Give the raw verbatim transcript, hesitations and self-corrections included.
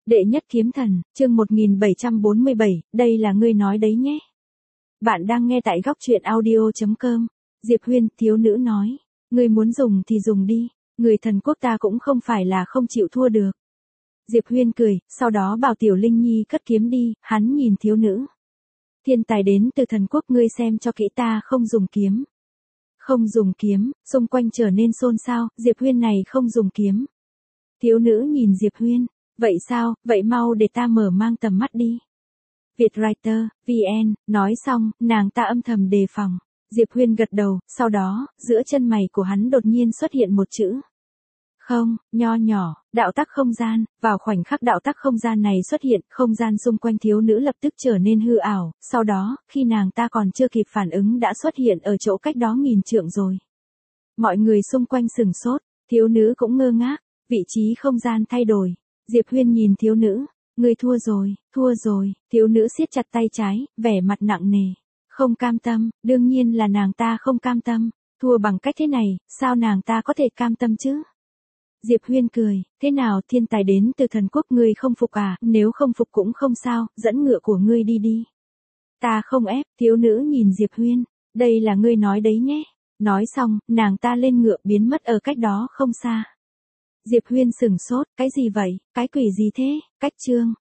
Đệ nhất kiếm thần, chương một nghìn bảy trăm bốn mươi bảy, đây là ngươi nói đấy nhé. Bạn đang nghe tại góc truyện audio chấm com. Diệp Huyên, thiếu nữ nói. Ngươi muốn dùng thì dùng đi, người thần quốc ta cũng không phải là không chịu thua được. Diệp Huyên cười, sau đó bảo Tiểu Linh Nhi cất kiếm đi, hắn nhìn thiếu nữ. Thiên tài đến từ thần quốc, ngươi xem cho kỹ, ta không dùng kiếm. Không dùng kiếm, xung quanh trở nên xôn xao, Diệp Huyên này không dùng kiếm. Thiếu nữ nhìn Diệp Huyên. Vậy sao, vậy mau để ta mở mang tầm mắt đi. Vietwriter, vê en, nói xong, nàng ta âm thầm đề phòng. Diệp Huyên gật đầu, sau đó, giữa chân mày của hắn đột nhiên xuất hiện một chữ. Không, nho nhỏ, đạo tắc không gian, vào khoảnh khắc đạo tắc không gian này xuất hiện, không gian xung quanh thiếu nữ lập tức trở nên hư ảo, sau đó, khi nàng ta còn chưa kịp phản ứng đã xuất hiện ở chỗ cách đó nghìn trượng rồi. Mọi người xung quanh sừng sốt, thiếu nữ cũng ngơ ngác, vị trí không gian thay đổi. Diệp Huyên nhìn thiếu nữ, ngươi thua rồi, thua rồi, thiếu nữ siết chặt tay trái, vẻ mặt nặng nề, không cam tâm, đương nhiên là nàng ta không cam tâm, thua bằng cách thế này, sao nàng ta có thể cam tâm chứ? Diệp Huyên cười, thế nào, thiên tài đến từ thần quốc, ngươi không phục à, nếu không phục cũng không sao, dẫn ngựa của ngươi đi đi. Ta không ép, thiếu nữ nhìn Diệp Huyên, đây là ngươi nói đấy nhé. Nói xong, nàng ta lên ngựa biến mất ở cách đó không xa. Diệp Huyên sửng sốt, cái gì vậy, cái quỷ gì thế, cách chương.